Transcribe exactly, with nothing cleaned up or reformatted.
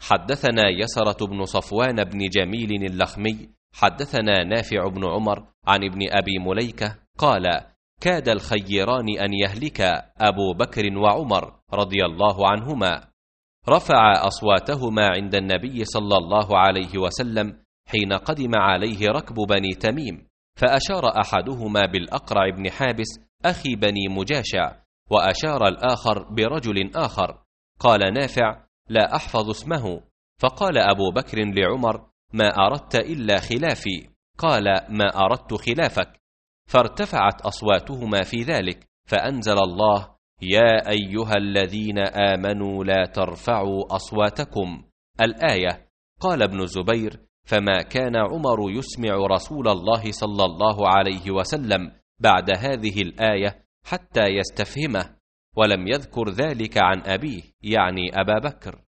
حدثنا يسرة بن صفوان بن جميل اللخمي حدثنا نافع بن عمر عن ابن أبي مليكة قال: كاد الخيران أن يهلك أبو بكر وعمر رضي الله عنهما. رفع أصواتهما عند النبي صلى الله عليه وسلم حين قدم عليه ركب بني تميم، فأشار أحدهما بالأقرع بن حابس أخي بني مجاشع، وأشار الآخر برجل آخر. قال نافع: لا أحفظ اسمه. فقال أبو بكر لعمر: ما أردت إلا خلافي؟ قال: ما أردت خلافك. فارتفعت أصواتهما في ذلك، فأنزل الله: يا أيها الذين آمنوا لا ترفعوا أصواتكم، الآية. قال ابن الزبير: فما كان عمر يسمع رسول الله صلى الله عليه وسلم بعد هذه الآية حتى يستفهمه، ولم يذكر ذلك عن أبيه يعني أبا بكر.